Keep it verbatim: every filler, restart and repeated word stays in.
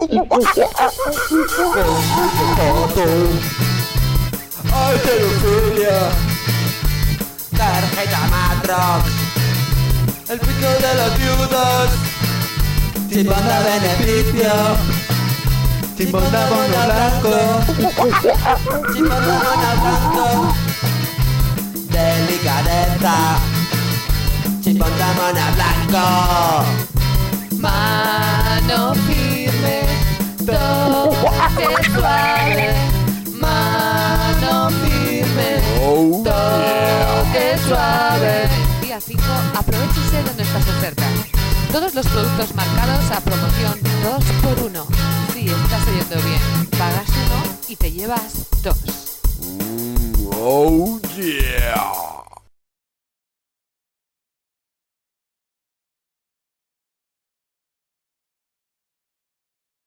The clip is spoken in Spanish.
Alterofilia. Tarjeta Matrox. El pico de los viudos. Timbón de beneficio. Timbón de mono blanco. Timbón de mono blanco. Delicadeza. Timbón de mono blanco. Mano firme, toque suave. Mano firme, toque suave. Día cinco, aprovechese de nuestras ofertas. Todos los productos marcados a promoción dos por uno. Sí, estás oyendo bien. Pagas uno y te llevas dos.